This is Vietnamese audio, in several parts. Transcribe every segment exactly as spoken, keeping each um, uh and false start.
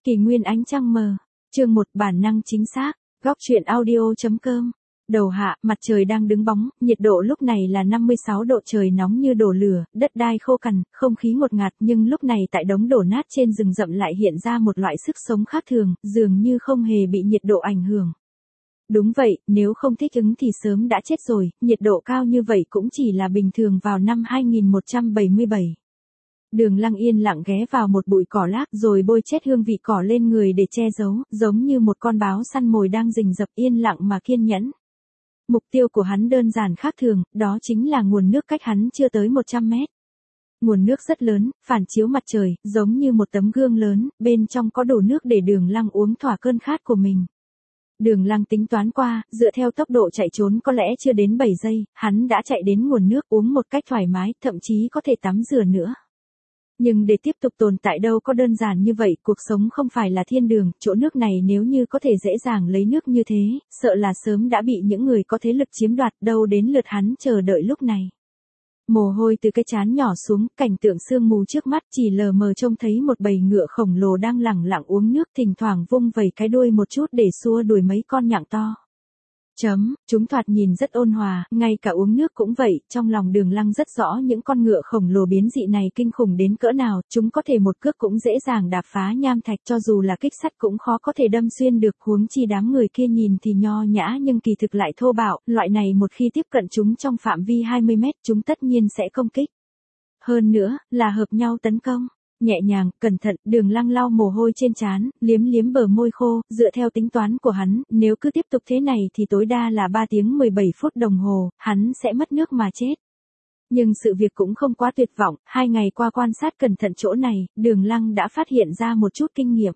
Kỷ nguyên ánh trăng mờ. Chương một bản năng chính xác. Góc truyện audio.com. Đầu hạ, mặt trời đang đứng bóng, nhiệt độ lúc này là năm mươi sáu độ, trời nóng như đổ lửa, đất đai khô cằn, không khí ngột ngạt, nhưng lúc này tại đống đổ nát trên rừng rậm lại hiện ra một loại sức sống khác thường, dường như không hề bị nhiệt độ ảnh hưởng. Đúng vậy, nếu không thích ứng thì sớm đã chết rồi, nhiệt độ cao như vậy cũng chỉ là bình thường vào năm hai nghìn một trăm bảy mươi bảy. Đường Lăng yên lặng ghé vào một bụi cỏ lác rồi bôi chết hương vị cỏ lên người để che giấu, giống như một con báo săn mồi đang rình rập, yên lặng mà kiên nhẫn. Mục tiêu của hắn đơn giản khác thường, đó chính là nguồn nước cách hắn chưa tới một trăm mét. Nguồn nước rất lớn, phản chiếu mặt trời, giống như một tấm gương lớn, bên trong có đủ nước để Đường Lăng uống thỏa cơn khát của mình. Đường Lăng tính toán qua, dựa theo tốc độ chạy trốn có lẽ chưa đến bảy giây, hắn đã chạy đến nguồn nước uống một cách thoải mái, thậm chí có thể tắm rửa nữa. Nhưng để tiếp tục tồn tại đâu có đơn giản như vậy, cuộc sống không phải là thiên đường, chỗ nước này nếu như có thể dễ dàng lấy nước như thế, sợ là sớm đã bị những người có thế lực chiếm đoạt, đâu đến lượt hắn chờ đợi lúc này. Mồ hôi từ cái trán nhỏ xuống, cảnh tượng sương mù trước mắt, chỉ lờ mờ trông thấy một bầy ngựa khổng lồ đang lẳng lặng uống nước, thỉnh thoảng vung vẩy cái đuôi một chút để xua đuổi mấy con nhặng to. Chấm, chúng thoạt nhìn rất ôn hòa, ngay cả uống nước cũng vậy, trong lòng Đường Lăng rất rõ những con ngựa khổng lồ biến dị này kinh khủng đến cỡ nào, chúng có thể một cước cũng dễ dàng đạp phá nham thạch, cho dù là kích sắt cũng khó có thể đâm xuyên được, huống chi đám người kia nhìn thì nho nhã nhưng kỳ thực lại thô bạo, loại này một khi tiếp cận chúng trong phạm vi hai mươi mét, chúng tất nhiên sẽ công kích. Hơn nữa, là hợp nhau tấn công. Nhẹ nhàng, cẩn thận, Đường Lăng lau mồ hôi trên trán, liếm liếm bờ môi khô, dựa theo tính toán của hắn, nếu cứ tiếp tục thế này thì tối đa là ba tiếng mười bảy phút đồng hồ, hắn sẽ mất nước mà chết. Nhưng sự việc cũng không quá tuyệt vọng, hai ngày qua quan sát cẩn thận chỗ này, Đường Lăng đã phát hiện ra một chút kinh nghiệm.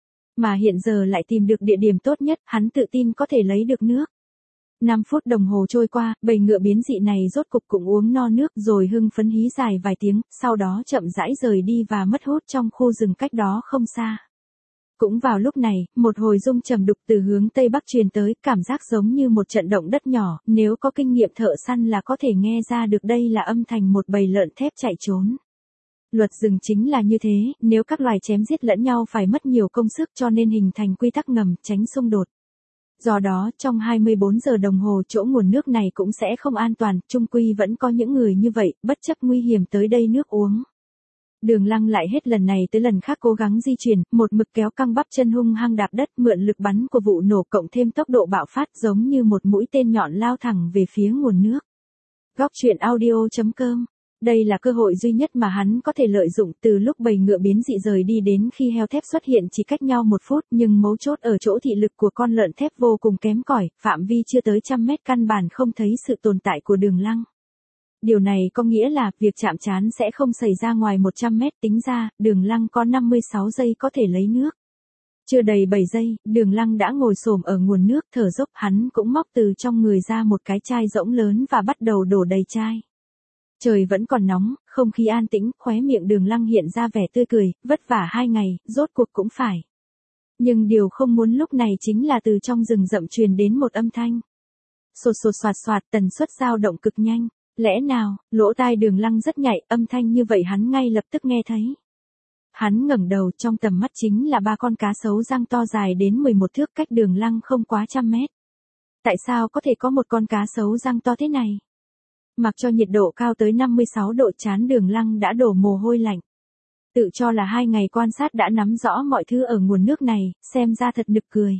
Mà hiện giờ lại tìm được địa điểm tốt nhất, hắn tự tin có thể lấy được nước. năm phút đồng hồ trôi qua, bầy ngựa biến dị này rốt cục cũng uống no nước rồi hưng phấn hí dài vài tiếng, sau đó chậm rãi rời đi và mất hút trong khu rừng cách đó không xa. Cũng vào lúc này, một hồi rung trầm đục từ hướng tây bắc truyền tới, cảm giác giống như một trận động đất nhỏ, nếu có kinh nghiệm thợ săn là có thể nghe ra được đây là âm thanh một bầy lợn thép chạy trốn. Luật rừng chính là như thế, nếu các loài chém giết lẫn nhau phải mất nhiều công sức cho nên hình thành quy tắc ngầm, tránh xung đột. Do đó, trong hai mươi bốn giờ đồng hồ chỗ nguồn nước này cũng sẽ không an toàn, chung quy vẫn có những người như vậy, bất chấp nguy hiểm tới đây nước uống. Đường Lăng lại hết lần này tới lần khác cố gắng di chuyển, một mực kéo căng bắp chân hung hăng đạp đất, mượn lực bắn của vụ nổ cộng thêm tốc độ bạo phát giống như một mũi tên nhọn lao thẳng về phía nguồn nước. Góc truyện audio.com. Đây là cơ hội duy nhất mà hắn có thể lợi dụng, từ lúc bầy ngựa biến dị rời đi đến khi heo thép xuất hiện chỉ cách nhau một phút, nhưng mấu chốt ở chỗ thị lực của con lợn thép vô cùng kém cỏi, phạm vi chưa tới trăm mét căn bản không thấy sự tồn tại của Đường Lăng. Điều này có nghĩa là, việc chạm trán sẽ không xảy ra ngoài một trăm mét, tính ra, Đường Lăng có năm mươi sáu giây có thể lấy nước. Chưa đầy bảy giây, Đường Lăng đã ngồi xổm ở nguồn nước, thở dốc, hắn cũng móc từ trong người ra một cái chai rỗng lớn và bắt đầu đổ đầy chai. Trời vẫn còn nóng, không khí an tĩnh, khóe miệng Đường Lăng hiện ra vẻ tươi cười, vất vả hai ngày, rốt cuộc cũng phải. Nhưng điều không muốn lúc này chính là từ trong rừng rậm truyền đến một âm thanh. Sột sột soạt soạt, tần suất dao động cực nhanh. Lẽ nào, lỗ tai Đường Lăng rất nhạy, âm thanh như vậy hắn ngay lập tức nghe thấy. Hắn ngẩng đầu, trong tầm mắt chính là ba con cá sấu răng to dài đến mười một thước, cách Đường Lăng không quá trăm mét. Tại sao có thể có một con cá sấu răng to thế này? Mặc cho nhiệt độ cao tới năm mươi sáu độ, trán Đường Lăng đã đổ mồ hôi lạnh. Tự cho là hai ngày quan sát đã nắm rõ mọi thứ ở nguồn nước này, xem ra thật nực cười.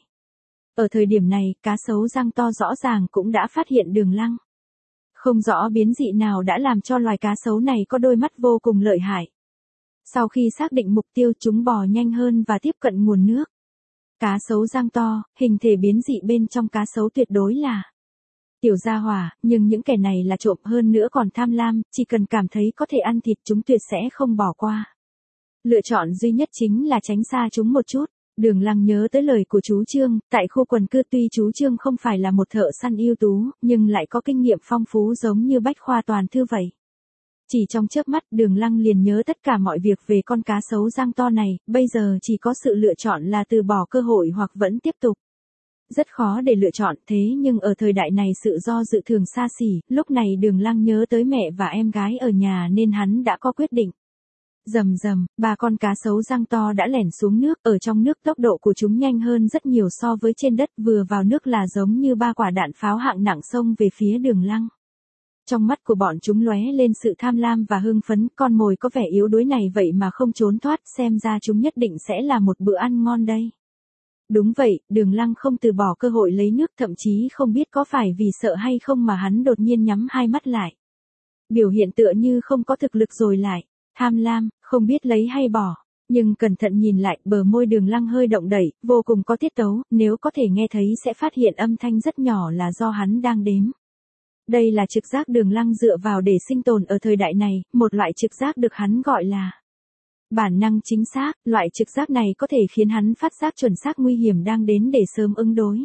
Ở thời điểm này, cá sấu răng to rõ ràng cũng đã phát hiện Đường Lăng. Không rõ biến dị nào đã làm cho loài cá sấu này có đôi mắt vô cùng lợi hại. Sau khi xác định mục tiêu, chúng bò nhanh hơn và tiếp cận nguồn nước. Cá sấu răng to, hình thể biến dị bên trong cá sấu tuyệt đối là tiểu gia hỏa, nhưng những kẻ này là trộm, hơn nữa còn tham lam, chỉ cần cảm thấy có thể ăn thịt chúng tuyệt sẽ không bỏ qua. Lựa chọn duy nhất chính là tránh xa chúng một chút. Đường Lăng nhớ tới lời của chú Trương, tại khu quần cư tuy chú Trương không phải là một thợ săn ưu tú, nhưng lại có kinh nghiệm phong phú giống như bách khoa toàn thư vậy. Chỉ trong chớp mắt, Đường Lăng liền nhớ tất cả mọi việc về con cá sấu răng to này, bây giờ chỉ có sự lựa chọn là từ bỏ cơ hội hoặc vẫn tiếp tục. Rất khó để lựa chọn, thế nhưng ở thời đại này sự do dự thường xa xỉ, lúc này Đường Lăng nhớ tới mẹ và em gái ở nhà nên hắn đã có quyết định. Rầm rầm, ba con cá sấu răng to đã lẻn xuống nước, ở trong nước tốc độ của chúng nhanh hơn rất nhiều so với trên đất, vừa vào nước là giống như ba quả đạn pháo hạng nặng xông về phía Đường Lăng. Trong mắt của bọn chúng lóe lên sự tham lam và hưng phấn, con mồi có vẻ yếu đuối này vậy mà không trốn thoát, xem ra chúng nhất định sẽ là một bữa ăn ngon đây. Đúng vậy, Đường Lăng không từ bỏ cơ hội lấy nước, thậm chí không biết có phải vì sợ hay không mà hắn đột nhiên nhắm hai mắt lại. Biểu hiện tựa như không có thực lực rồi lại, tham lam, không biết lấy hay bỏ. Nhưng cẩn thận nhìn lại, bờ môi Đường Lăng hơi động đẩy, vô cùng có tiết tấu, nếu có thể nghe thấy sẽ phát hiện âm thanh rất nhỏ là do hắn đang đếm. Đây là trực giác Đường Lăng dựa vào để sinh tồn ở thời đại này, một loại trực giác được hắn gọi là bản năng chính xác, loại trực giác này có thể khiến hắn phát giác chuẩn xác nguy hiểm đang đến để sớm ứng đối.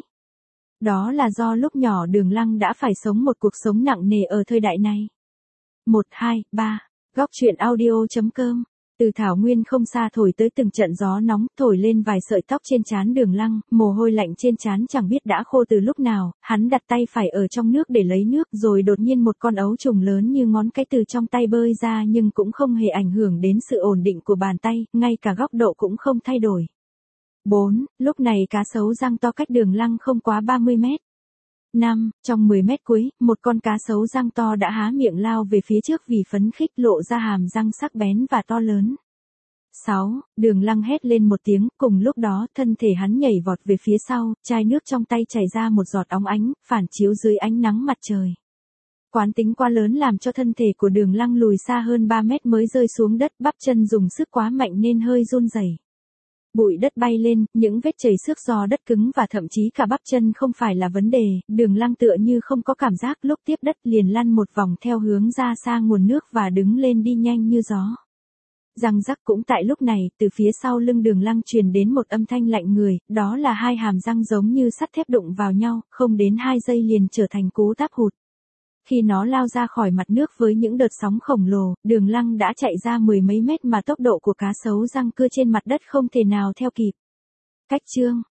Đó là do lúc nhỏ Đường Lăng đã phải sống một cuộc sống nặng nề ở thời đại này. một, hai, ba, Góc truyện audio chấm com. Từ thảo nguyên không xa thổi tới từng trận gió nóng, thổi lên vài sợi tóc trên trán Đường Lăng, mồ hôi lạnh trên trán chẳng biết đã khô từ lúc nào, hắn đặt tay phải ở trong nước để lấy nước, rồi đột nhiên một con ấu trùng lớn như ngón cái từ trong tay bơi ra nhưng cũng không hề ảnh hưởng đến sự ổn định của bàn tay, ngay cả góc độ cũng không thay đổi. bốn. Lúc này cá sấu răng to cách Đường Lăng không quá ba mươi mét. năm. Trong mười mét cuối, một con cá sấu răng to đã há miệng lao về phía trước vì phấn khích, lộ ra hàm răng sắc bén và to lớn. sáu. Đường Lăng hét lên một tiếng, cùng lúc đó, thân thể hắn nhảy vọt về phía sau, chai nước trong tay chảy ra một giọt óng ánh, phản chiếu dưới ánh nắng mặt trời. Quán tính quá lớn làm cho thân thể của Đường Lăng lùi xa hơn ba mét mới rơi xuống đất, bắp chân dùng sức quá mạnh nên hơi run rẩy. Bụi đất bay lên, những vết chảy xước do đất cứng và thậm chí cả bắp chân không phải là vấn đề, Đường Lăng tựa như không có cảm giác, lúc tiếp đất liền lăn một vòng theo hướng ra xa nguồn nước và đứng lên đi nhanh như gió. Răng rắc, cũng tại lúc này, từ phía sau lưng Đường Lăng truyền đến một âm thanh lạnh người, đó là hai hàm răng giống như sắt thép đụng vào nhau, không đến hai giây liền trở thành cú táp hụt. Khi nó lao ra khỏi mặt nước với những đợt sóng khổng lồ, Đường Lăng đã chạy ra mười mấy mét mà tốc độ của cá sấu răng cưa trên mặt đất không thể nào theo kịp. Cách chương